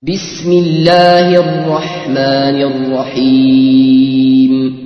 بسم الله الرحمن الرحيم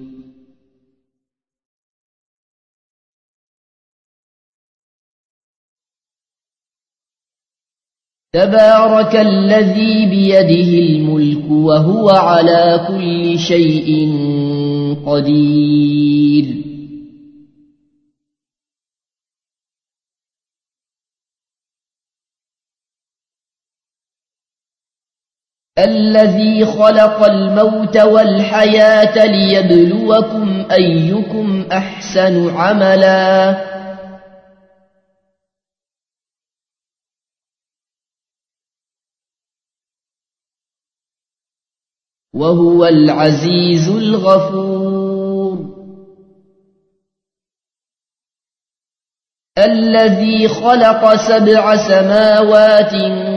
تبارك الذي بيده الملك وهو على كل شيء قدير الذي خلق الموت والحياة ليبلوكم أيكم أحسن عملا وهو العزيز الغفور الذي خلق 7 سماوات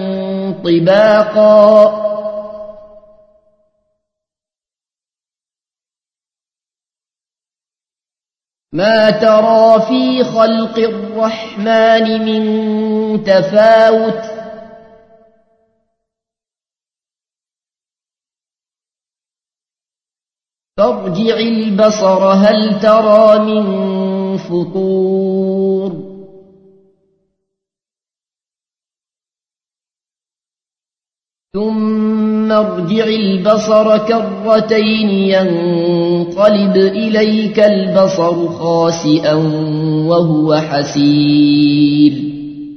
طباقا ما ترى في خلق الرحمن من تفاوت فارجع البصر هل ترى من فطور ثم ارجع البصر كرتين ينقلب إليك البصر خاسئا وهو حسير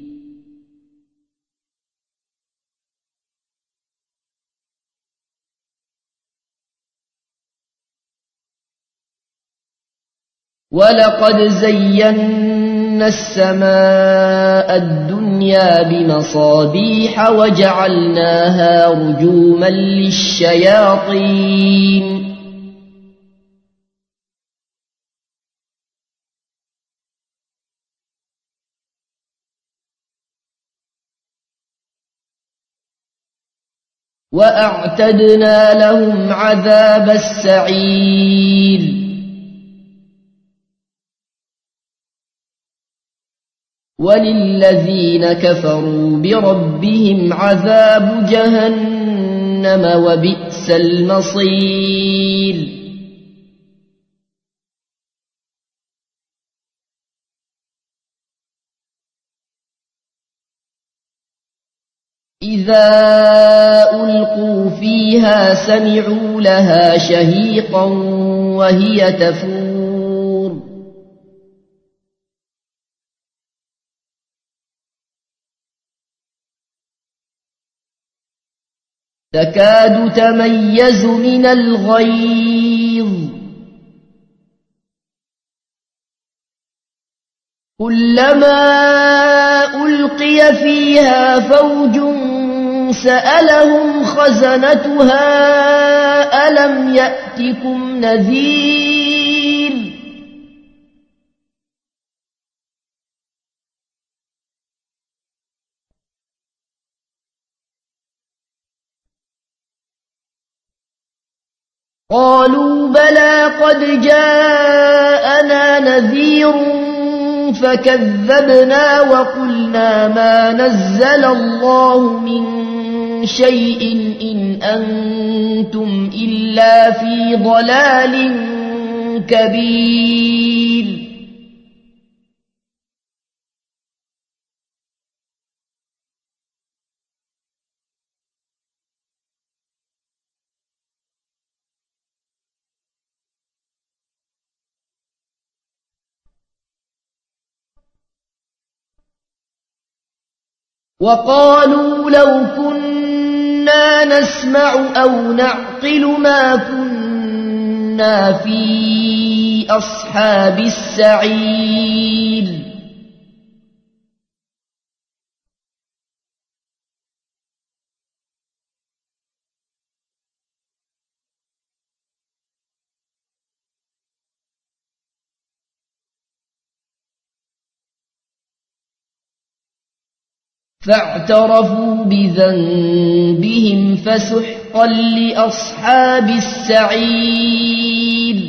ولقد زينا السماء الدنيا بمصابيح وجعلناها رجوما للشياطين وأعتدنا لهم عذاب السعير وللذين كفروا بربهم عذاب جهنم وبئس المصير إذا ألقوا فيها سمعوا لها شهيقا وهي تفور تكاد تميز من الغيظ كلما ألقي فيها فوج سألهم خزنتها ألم يأتكم نذير قالوا بلى قد جاءنا نذير فكذبنا وقلنا ما نزل الله من شيء إن أنتم إلا في ضلال كبير وقالوا لو كنا نسمع أو نعقل ما كنا في أصحاب السعير فاعترفوا بذنبهم فسحقا لأصحاب السعير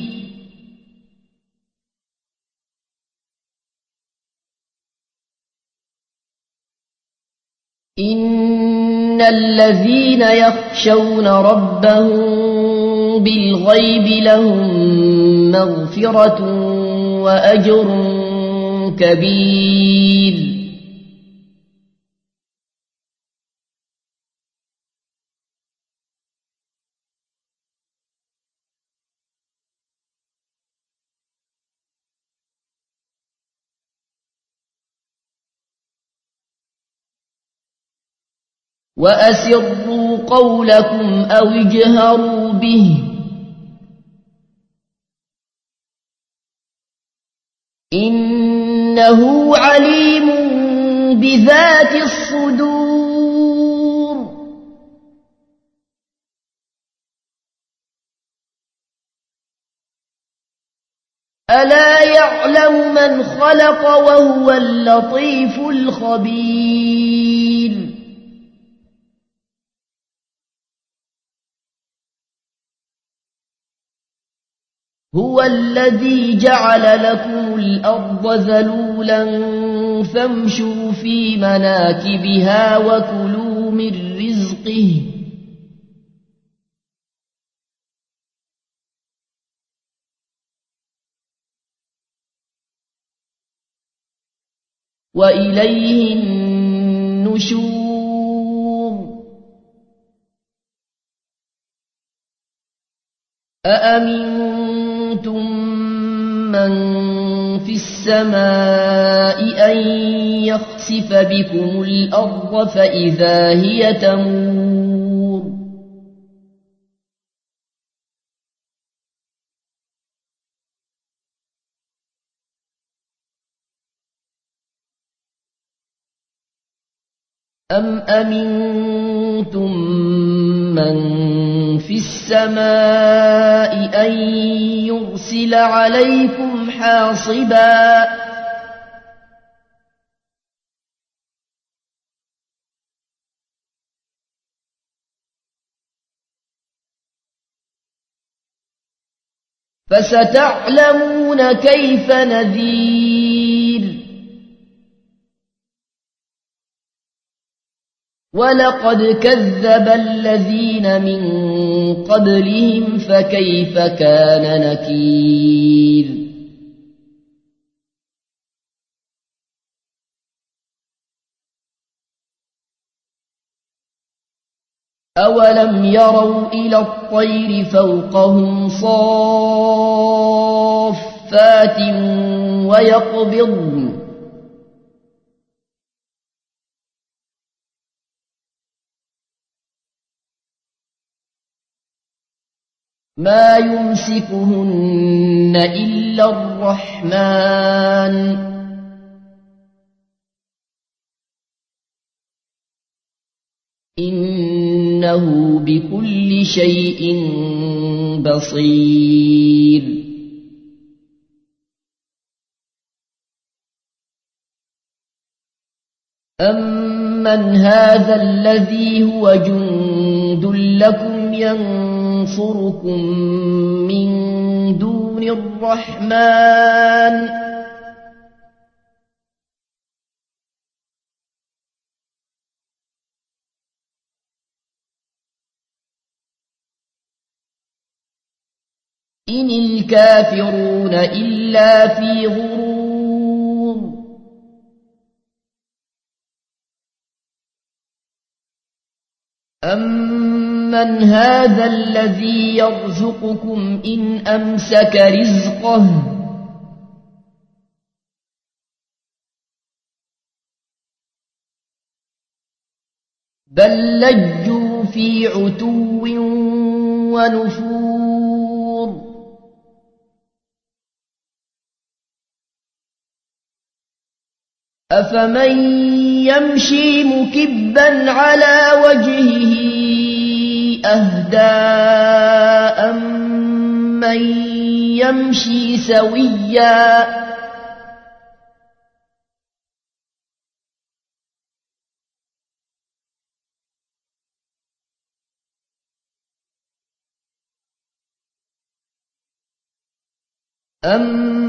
إن إن الذين يخشون ربهم بالغيب لهم مغفرة وأجر كبير. وأسروا قولكم أو اجهروا به إنه عليم بذات الصدور. ألا يعلم من خلق وهو اللطيف الخبير. هو الذي جعل لكم الأرض ذلولا فامشوا في مناكبها وكلوا من رزقه وإليه النشور. أأمنتم من في السماء أن يخسف بكم الأرض فإذا هي تمور. أم أمنتم من في السماء أن يرسل عليكم حاصبا فستعلمون كيف نذير. ولقد كذب الذين من قبلهم فكيف كان نكير. أولم يروا إلى الطير فوقهم صافات ويقبضن ما يمسكهن إلا الرحمن إنه بكل شيء بصير. أمن هذا الذي هو جند لكم ينصركم من دون الرحمن إن الكافرون إلا في غرور. أمن هذا الذي يرزقكم إن أمسك رزقه بل لجوا في عتو ونفور. أفمن يمشي مكبا على وجهه أهدى أمن يمشي سويا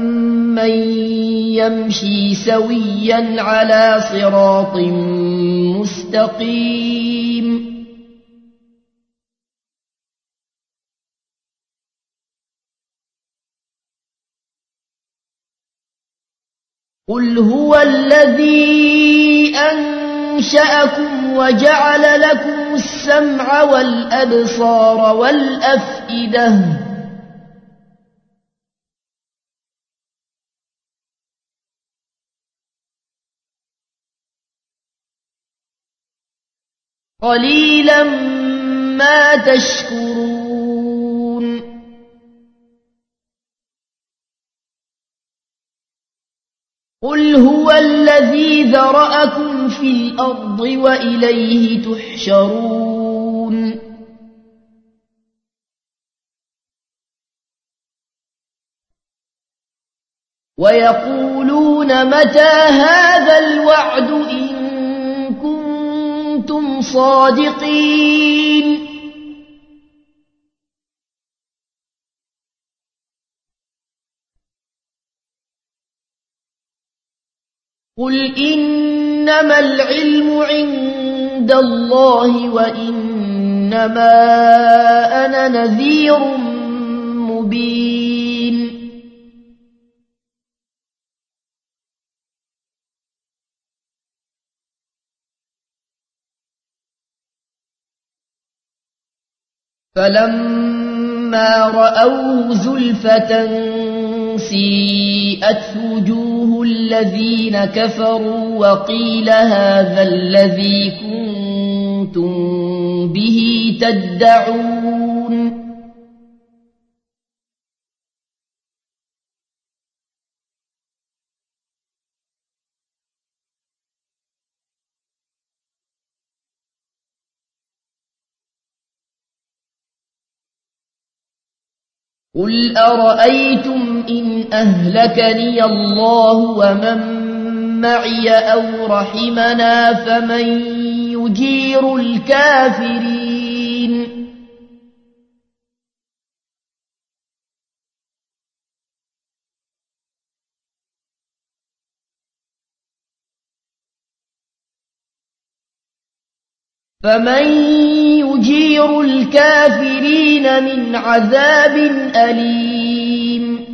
أمن يمشي سويا على صراط مستقيم قل هو الذي أنشأكم وجعل لكم السمع والأبصار والأفئدة قليلا ما تشكرون قل هو الذي ذرأكم في الأرض وإليه تحشرون ويقولون متى هذا الوعد إن كنتم صادقين قل إنما العلم عند الله وإنما أنا نذير مبين فلما رأوه زلفة سيئت وجوه الذين كفروا وقيل هذا الذي كنتم به تدعون قل أرأيتم إن أهلكني الله ومن معي أو رحمنا فمن يجير الكافرين فمن يجير الكافرين من عذاب أليم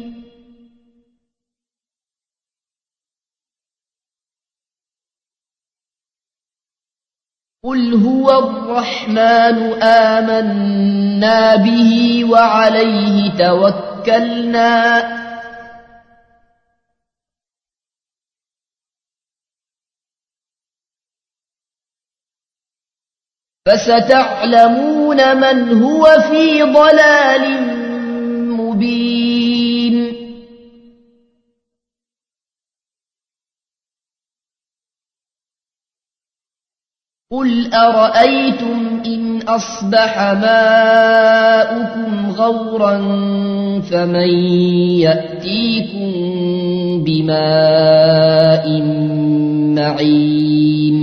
قل هو الرحمن آمنا به وعليه توكلنا فستعلمون من هو في ضلال مبين قل أرأيتم إن أصبح ماؤكم غورا فمن يأتيكم بماء معين